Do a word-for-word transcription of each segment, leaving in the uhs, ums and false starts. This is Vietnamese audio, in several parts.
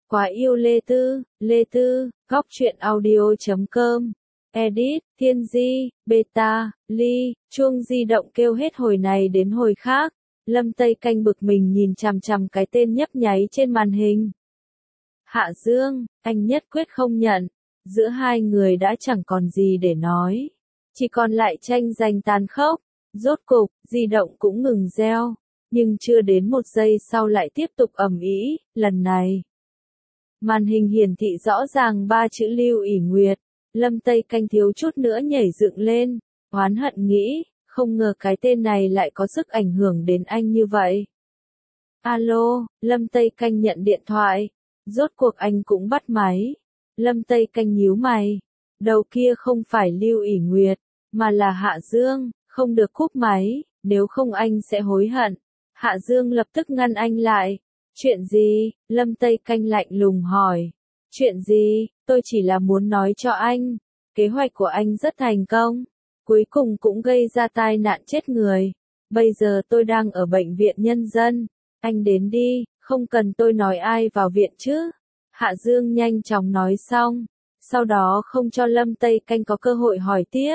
Quá yêu Lê Tư, Lê Tư, góc truyện audio chấm com. Edit, Thiên Di, Beta, Ly, chuông di động kêu hết hồi này đến hồi khác. Lâm Tây Canh bực mình nhìn chằm chằm cái tên nhấp nháy trên màn hình. Hạ Dương, anh nhất quyết không nhận. Giữa hai người đã chẳng còn gì để nói. Chỉ còn lại tranh giành tàn khốc. Rốt cục, di động cũng ngừng reo. Nhưng chưa đến một giây sau lại tiếp tục ầm ĩ, lần này. Màn hình hiển thị rõ ràng ba chữ Lưu ỷ Nguyệt. Lâm Tây Canh thiếu chút nữa nhảy dựng lên, oán hận nghĩ, không ngờ cái tên này lại có sức ảnh hưởng đến anh như vậy. Alo, Lâm Tây Canh nhận điện thoại. Rốt cuộc anh cũng bắt máy. Lâm Tây Canh nhíu mày. Đầu kia không phải Lưu ỷ Nguyệt, mà là Hạ Dương, không được cúp máy, nếu không anh sẽ hối hận. Hạ Dương lập tức ngăn anh lại. Chuyện gì? Lâm Tây Canh lạnh lùng hỏi. Chuyện gì? Tôi chỉ là muốn nói cho anh. Kế hoạch của anh rất thành công. Cuối cùng cũng gây ra tai nạn chết người. Bây giờ tôi đang ở bệnh viện nhân dân. Anh đến đi, không cần tôi nói ai vào viện chứ. Hạ Dương nhanh chóng nói xong. Sau đó không cho Lâm Tây Canh có cơ hội hỏi tiếp.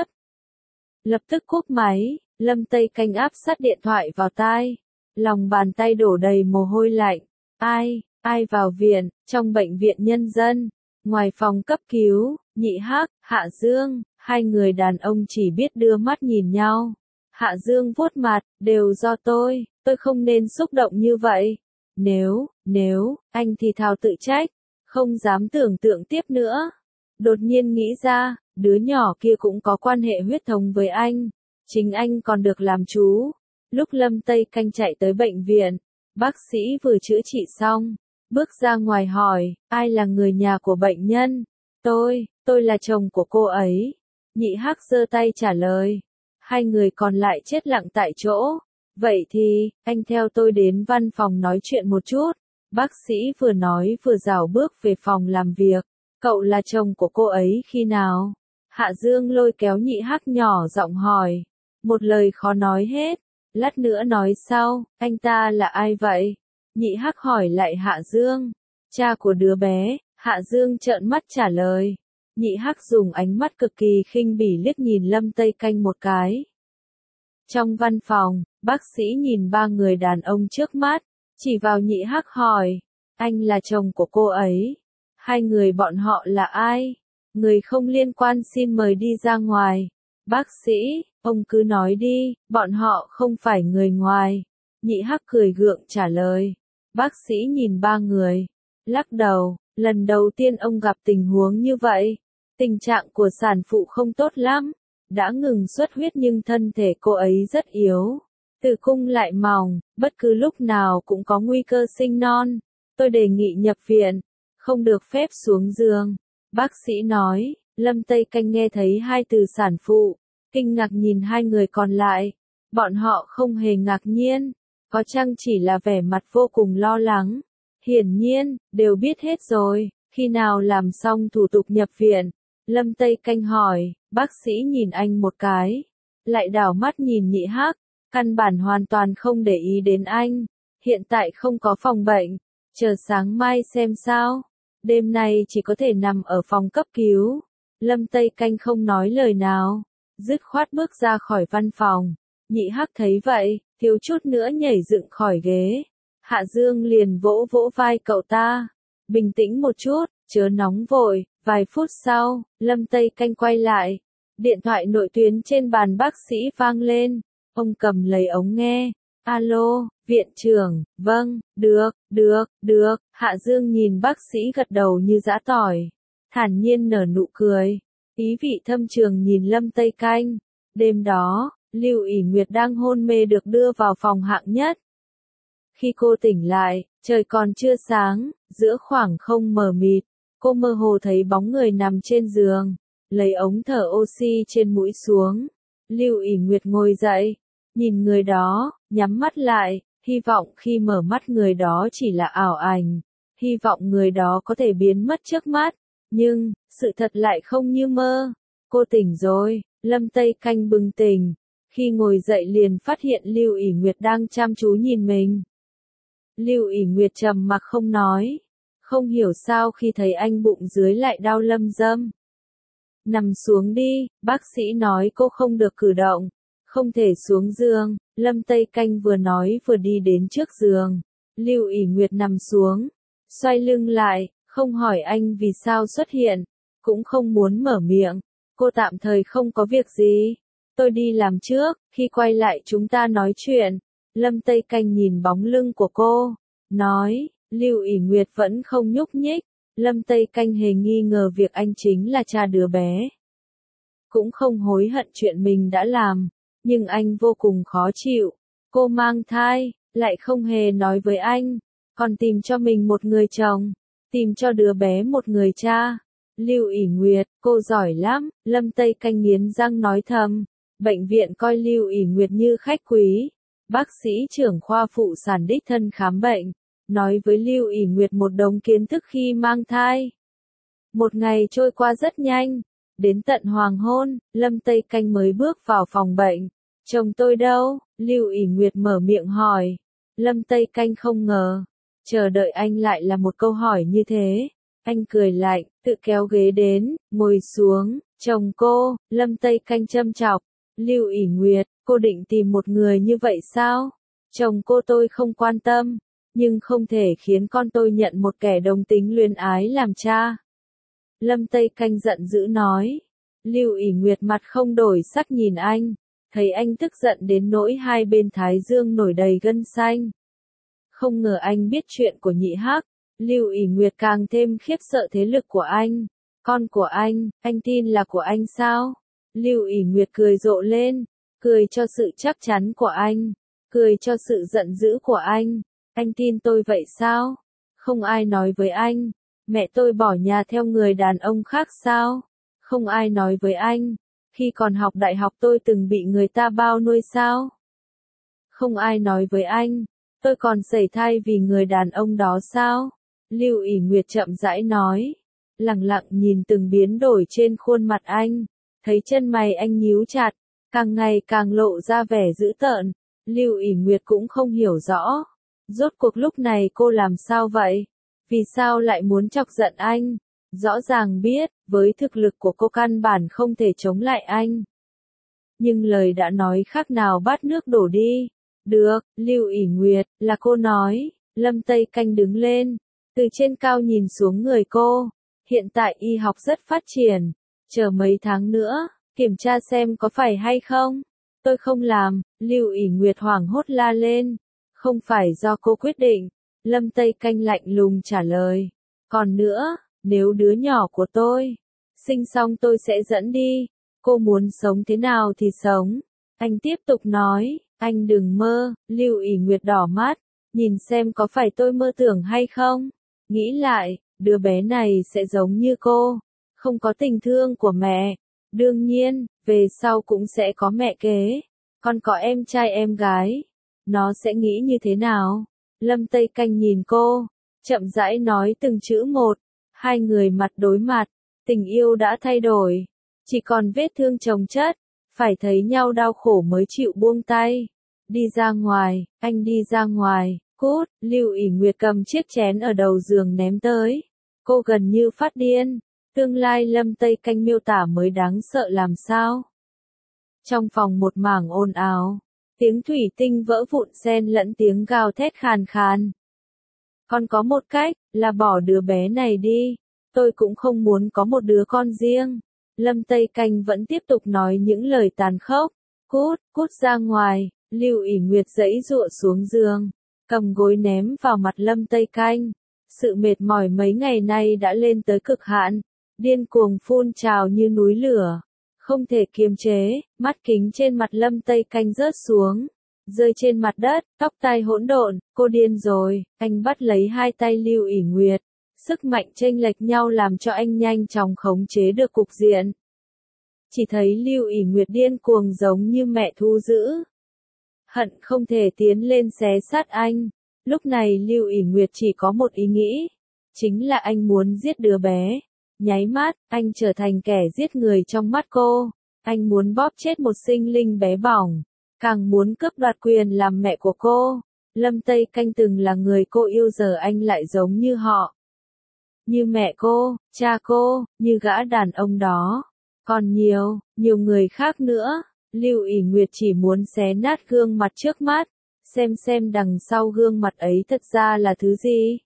Lập tức cúp máy, Lâm Tây Canh áp sát điện thoại vào tai. Lòng bàn tay đổ đầy mồ hôi lạnh. Ai, ai vào viện, trong bệnh viện nhân dân, ngoài phòng cấp cứu, Nhị Hắc, Hạ Dương, hai người đàn ông chỉ biết đưa mắt nhìn nhau. Hạ Dương vuốt mặt, đều do tôi, tôi không nên xúc động như vậy. Nếu, nếu, anh thì thào tự trách, không dám tưởng tượng tiếp nữa. Đột nhiên nghĩ ra, đứa nhỏ kia cũng có quan hệ huyết thống với anh, chính anh còn được làm chú. Lúc Lâm Tây Canh chạy tới bệnh viện, bác sĩ vừa chữa trị xong, bước ra ngoài hỏi, ai là người nhà của bệnh nhân? Tôi, tôi là chồng của cô ấy. Nhị Hắc giơ tay trả lời. Hai người còn lại chết lặng tại chỗ. Vậy thì, anh theo tôi đến văn phòng nói chuyện một chút. Bác sĩ vừa nói vừa rảo bước về phòng làm việc. Cậu là chồng của cô ấy khi nào? Hạ Dương lôi kéo Nhị Hắc nhỏ giọng hỏi. Một lời khó nói hết. Lát nữa nói sau, anh ta là ai vậy? Nhị Hắc hỏi lại Hạ Dương. Cha của đứa bé. Hạ Dương trợn mắt trả lời. Nhị Hắc dùng ánh mắt cực kỳ khinh bỉ liếc nhìn Lâm Tây Canh một cái. Trong văn phòng, bác sĩ nhìn ba người đàn ông trước mắt, chỉ vào Nhị Hắc hỏi. Anh là chồng của cô ấy. Hai người bọn họ là ai? Người không liên quan xin mời đi ra ngoài. Bác sĩ, ông cứ nói đi, bọn họ không phải người ngoài. Nhị Hắc cười gượng trả lời. Bác sĩ nhìn ba người, lắc đầu, lần đầu tiên ông gặp tình huống như vậy. Tình trạng của sản phụ không tốt lắm, đã ngừng xuất huyết nhưng thân thể cô ấy rất yếu. Tử cung lại mỏng, bất cứ lúc nào cũng có nguy cơ sinh non. Tôi đề nghị nhập viện, không được phép xuống giường. Bác sĩ nói. Lâm Tây Canh nghe thấy hai từ sản phụ, kinh ngạc nhìn hai người còn lại. Bọn họ không hề ngạc nhiên, có chăng chỉ là vẻ mặt vô cùng lo lắng. Hiển nhiên, đều biết hết rồi, khi nào làm xong thủ tục nhập viện. Lâm Tây Canh hỏi, bác sĩ nhìn anh một cái, lại đảo mắt nhìn Nhị Hắc, căn bản hoàn toàn không để ý đến anh. Hiện tại không có phòng bệnh, chờ sáng mai xem sao. Đêm nay chỉ có thể nằm ở phòng cấp cứu. Lâm Tây Canh không nói lời nào, dứt khoát bước ra khỏi văn phòng. Nhị Hắc thấy vậy, thiếu chút nữa nhảy dựng khỏi ghế. Hạ Dương liền vỗ vỗ vai cậu ta. Bình tĩnh một chút, chớ nóng vội. Vài phút sau, Lâm Tây Canh quay lại. Điện thoại nội tuyến trên bàn bác sĩ vang lên. Ông cầm lấy ống nghe. Alo, viện trưởng, vâng, được, được, được. Hạ Dương nhìn bác sĩ gật đầu như giã tỏi. Thản nhiên nở nụ cười. Ý vị thâm trường nhìn Lâm Tây Canh. Đêm đó, Lưu ỷ Nguyệt đang hôn mê được đưa vào phòng hạng nhất. Khi cô tỉnh lại, trời còn chưa sáng, giữa khoảng không mờ mịt, cô mơ hồ thấy bóng người nằm trên giường, lấy ống thở oxy trên mũi xuống. Lưu ỷ Nguyệt ngồi dậy, nhìn người đó, nhắm mắt lại, hy vọng khi mở mắt người đó chỉ là ảo ảnh, hy vọng người đó có thể biến mất trước mắt. Nhưng, sự thật lại không như mơ. Cô tỉnh rồi. Lâm Tây Canh bừng tỉnh. Khi ngồi dậy liền phát hiện Lưu ỷ Nguyệt đang chăm chú nhìn mình. Lưu ỷ Nguyệt trầm mặc không nói. Không hiểu sao khi thấy anh bụng dưới lại đau lâm dâm. Nằm xuống đi, bác sĩ nói cô không được cử động, không thể xuống giường. Lâm Tây Canh vừa nói vừa đi đến trước giường. Lưu ỷ Nguyệt nằm xuống, xoay lưng lại, không hỏi anh vì sao xuất hiện, cũng không muốn mở miệng. Cô tạm thời không có việc gì. Tôi đi làm trước, khi quay lại chúng ta nói chuyện. Lâm Tây Canh nhìn bóng lưng của cô, nói. Lưu ỷ Nguyệt vẫn không nhúc nhích. Lâm Tây Canh hề nghi ngờ việc anh chính là cha đứa bé. Cũng không hối hận chuyện mình đã làm, nhưng anh vô cùng khó chịu. Cô mang thai, lại không hề nói với anh, còn tìm cho mình một người chồng, tìm cho đứa bé một người cha. Lưu ỷ Nguyệt, cô giỏi lắm. Lâm Tây Canh nghiến răng nói thầm. Bệnh viện coi Lưu ỷ Nguyệt như khách quý. Bác sĩ trưởng khoa phụ sản đích thân khám bệnh, nói với Lưu ỷ Nguyệt một đống kiến thức khi mang thai. Một ngày trôi qua rất nhanh, đến tận hoàng hôn, Lâm Tây Canh mới bước vào phòng bệnh. Chồng tôi đâu? Lưu ỷ Nguyệt mở miệng hỏi. Lâm Tây Canh không ngờ, chờ đợi anh lại là một câu hỏi như thế. Anh cười lạnh, tự kéo ghế đến, ngồi xuống. Chồng cô. Lâm Tây Canh châm chọc. Lưu ỷ Nguyệt, cô định tìm một người như vậy sao? Chồng cô tôi không quan tâm, nhưng không thể khiến con tôi nhận một kẻ đồng tính luyến ái làm cha. Lâm Tây Canh giận dữ nói. Lưu ỷ Nguyệt mặt không đổi sắc nhìn anh, thấy anh tức giận đến nỗi hai bên thái dương nổi đầy gân xanh. Không ngờ anh biết chuyện của nhị hắc. Lưu ỷ Nguyệt càng thêm khiếp sợ thế lực của anh. Con của anh, anh tin là của anh sao? Lưu ỷ Nguyệt cười rộ lên, cười cho sự chắc chắn của anh, cười cho sự giận dữ của anh. Anh tin tôi vậy sao? Không ai nói với anh, mẹ tôi bỏ nhà theo người đàn ông khác sao? Không ai nói với anh, khi còn học đại học tôi từng bị người ta bao nuôi sao? Không ai nói với anh, tôi còn sẩy thai vì người đàn ông đó sao? Lưu ỷ Nguyệt chậm rãi nói, lặng lặng nhìn từng biến đổi trên khuôn mặt anh, thấy chân mày anh nhíu chặt, càng ngày càng lộ ra vẻ dữ tợn. Lưu ỷ Nguyệt cũng không hiểu rõ, rốt cuộc lúc này cô làm sao vậy? Vì sao lại muốn chọc giận anh? Rõ ràng biết, với thực lực của cô căn bản không thể chống lại anh. Nhưng lời đã nói khác nào bát nước đổ đi. Được, Lưu ỷ Nguyệt, là cô nói. Lâm Tây Canh đứng lên, từ trên cao nhìn xuống người cô. Hiện tại y học rất phát triển, chờ mấy tháng nữa, kiểm tra xem có phải hay không. Tôi không làm. Lưu ỷ Nguyệt hoảng hốt la lên. Không phải do cô quyết định. Lâm Tây Canh lạnh lùng trả lời. Còn nữa, nếu đứa nhỏ của tôi sinh xong tôi sẽ dẫn đi. Cô muốn sống thế nào thì sống. Anh tiếp tục nói. Anh đừng mơ. Lưu ỷ Nguyệt đỏ mắt, nhìn xem có phải tôi mơ tưởng hay không. Nghĩ lại, đứa bé này sẽ giống như cô, không có tình thương của mẹ. Đương nhiên, về sau cũng sẽ có mẹ kế, còn có em trai em gái. Nó sẽ nghĩ như thế nào? Lâm Tây Canh nhìn cô, chậm rãi nói từng chữ một. Hai người mặt đối mặt, tình yêu đã thay đổi, chỉ còn vết thương chồng chất, phải thấy nhau đau khổ mới chịu buông tay. Đi ra ngoài, anh đi ra ngoài. Cút. Lưu ỷ Nguyệt cầm chiếc chén ở đầu giường ném tới. Cô gần như phát điên. Tương lai Lâm Tây Canh miêu tả mới đáng sợ làm sao. Trong phòng một mảng ồn ào, tiếng thủy tinh vỡ vụn xen lẫn tiếng gào thét khàn khàn. Con có một cách, là bỏ đứa bé này đi. Tôi cũng không muốn có một đứa con riêng. Lâm Tây Canh vẫn tiếp tục nói những lời tàn khốc. Cút, cút ra ngoài. Lưu ỷ Nguyệt giãy giụa xuống giường, cầm gối ném vào mặt Lâm Tây Canh. Sự mệt mỏi mấy ngày nay đã lên tới cực hạn, điên cuồng phun trào như núi lửa, không thể kiềm chế. Mắt kính trên mặt Lâm Tây Canh rớt xuống, rơi trên mặt đất, tóc tai hỗn độn. Cô điên rồi. Anh bắt lấy hai tay Lưu ỷ Nguyệt, sức mạnh chênh lệch nhau làm cho anh nhanh chóng khống chế được cục diện. Chỉ thấy Lưu ỷ Nguyệt điên cuồng giống như mẹ thú dữ, hận không thể tiến lên xé xác anh. Lúc này Lưu ỷ Nguyệt chỉ có một ý nghĩ, chính là anh muốn giết đứa bé. Nháy mắt, anh trở thành kẻ giết người trong mắt cô. Anh muốn bóp chết một sinh linh bé bỏng, càng muốn cướp đoạt quyền làm mẹ của cô. Lâm Tây Canh từng là người cô yêu, giờ anh lại giống như họ. như mẹ cô, cha cô, như gã đàn ông đó. Còn nhiều, nhiều người khác nữa. Lưu ỷ Nguyệt chỉ muốn xé nát gương mặt trước mắt, xem xem đằng sau gương mặt ấy thật ra là thứ gì.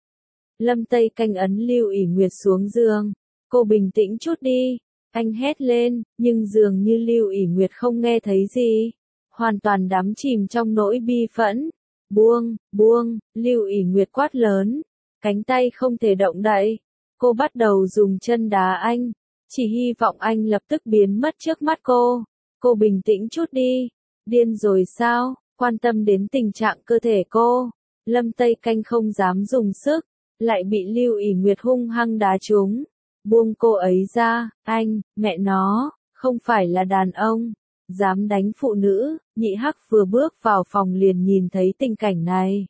Lâm Tây Canh ấn Lưu ỷ Nguyệt xuống giường. Cô bình tĩnh chút đi. Anh hét lên, nhưng dường như Lưu ỷ Nguyệt không nghe thấy gì. Hoàn toàn đắm chìm trong nỗi bi phẫn. Buông, buông, Lưu ỷ Nguyệt quát lớn. Cánh tay không thể động đậy. Cô bắt đầu dùng chân đá anh. Chỉ hy vọng anh lập tức biến mất trước mắt cô. Cô bình tĩnh chút đi. Điên rồi sao? Quan tâm đến tình trạng cơ thể cô. Lâm Tây Canh không dám dùng sức. Lại bị Lưu ỷ Nguyệt hung hăng đá trúng. Buông cô ấy ra. Anh, mẹ nó, không phải là đàn ông. Dám đánh phụ nữ. Nhị Hắc vừa bước vào phòng liền nhìn thấy tình cảnh này.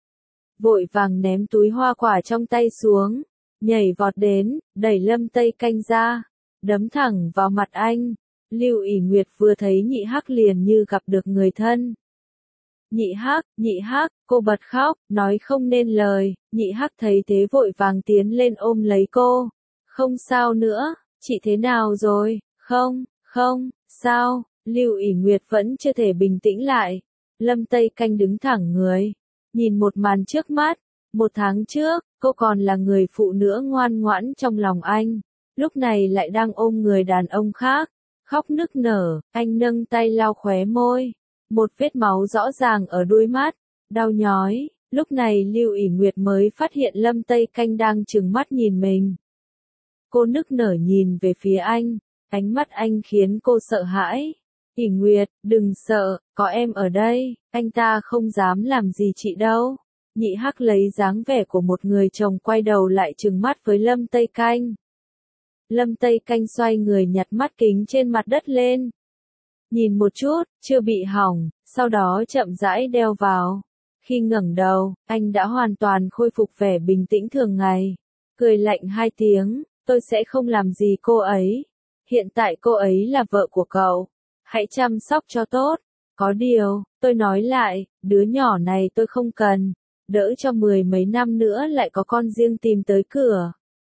Vội vàng ném túi hoa quả trong tay xuống. Nhảy vọt đến, đẩy Lâm Tây Canh ra. Đấm thẳng vào mặt anh. Lưu ỷ Nguyệt vừa thấy Nhị Hắc liền như gặp được người thân. Nhị Hắc, Nhị Hắc, cô bật khóc, nói không nên lời. Nhị Hắc thấy thế vội vàng tiến lên ôm lấy cô. Không sao nữa, chị thế nào rồi? Không, không, sao? Lưu ỷ Nguyệt vẫn chưa thể bình tĩnh lại. Lâm Tây Canh đứng thẳng người, nhìn một màn trước mắt. Một tháng trước, cô còn là người phụ nữ ngoan ngoãn trong lòng anh. Lúc này lại đang ôm người đàn ông khác. Khóc nức nở, anh nâng tay lau khóe môi. Một vết máu rõ ràng ở đuôi mắt. Đau nhói. Lúc này Lưu ỷ Nguyệt mới phát hiện Lâm Tây Canh đang trừng mắt nhìn mình. Cô nức nở nhìn về phía anh. Ánh mắt anh khiến cô sợ hãi. ỷ Nguyệt, đừng sợ, có em ở đây. Anh ta không dám làm gì chị đâu. Nhị Hắc lấy dáng vẻ của một người chồng quay đầu lại trừng mắt với Lâm Tây Canh. Lâm Tây Canh xoay người nhặt mắt kính trên mặt đất lên. Nhìn một chút, chưa bị hỏng, sau đó chậm rãi đeo vào. Khi ngẩng đầu, anh đã hoàn toàn khôi phục vẻ bình tĩnh thường ngày. Cười lạnh hai tiếng, tôi sẽ không làm gì cô ấy. Hiện tại cô ấy là vợ của cậu. Hãy chăm sóc cho tốt. Có điều, tôi nói lại, đứa nhỏ này tôi không cần. Đỡ cho mười mấy năm nữa lại có con riêng tìm tới cửa.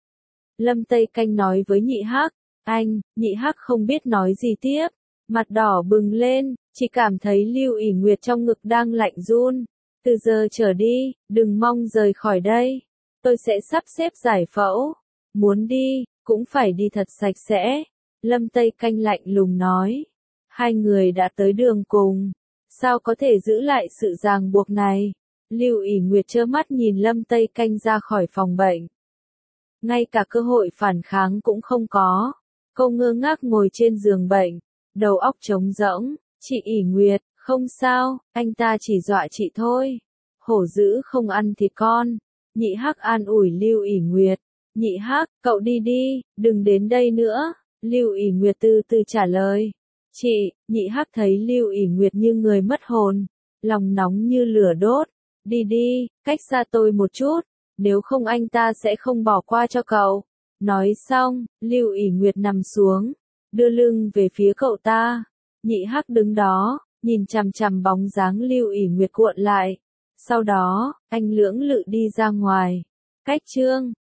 Lâm Tây Canh nói với Nhị Hắc. Anh, Nhị Hắc không biết nói gì tiếp. Mặt đỏ bừng lên, chỉ cảm thấy Lưu ỷ Nguyệt trong ngực đang lạnh run. Từ giờ trở đi, đừng mong rời khỏi đây. Tôi sẽ sắp xếp giải phẫu. Muốn đi, cũng phải đi thật sạch sẽ. Lâm Tây Canh lạnh lùng nói. Hai người đã tới đường cùng. Sao có thể giữ lại sự ràng buộc này? Lưu ỷ Nguyệt trơ mắt nhìn Lâm Tây Canh ra khỏi phòng bệnh. Ngay cả cơ hội phản kháng cũng không có. Cô ngơ ngác ngồi trên giường bệnh. Đầu óc trống rỗng. Chị ỷ Nguyệt, không sao, anh ta chỉ dọa chị thôi. Hổ dữ không ăn thịt con. Nhị Hắc an ủi Lưu ỷ Nguyệt. Nhị Hắc, cậu đi đi, đừng đến đây nữa. Lưu ỷ Nguyệt từ từ trả lời. Chị, Nhị Hắc thấy Lưu ỷ Nguyệt như người mất hồn. Lòng nóng như lửa đốt. Đi đi, cách xa tôi một chút. Nếu không anh ta sẽ không bỏ qua cho cậu. Nói xong, Lưu ỷ Nguyệt nằm xuống. Đưa lưng về phía cậu ta. Nhị Hắc đứng đó, nhìn chằm chằm bóng dáng Lưu ỷ Nguyệt cuộn lại. Sau đó, anh lưỡng lự đi ra ngoài. Cách chương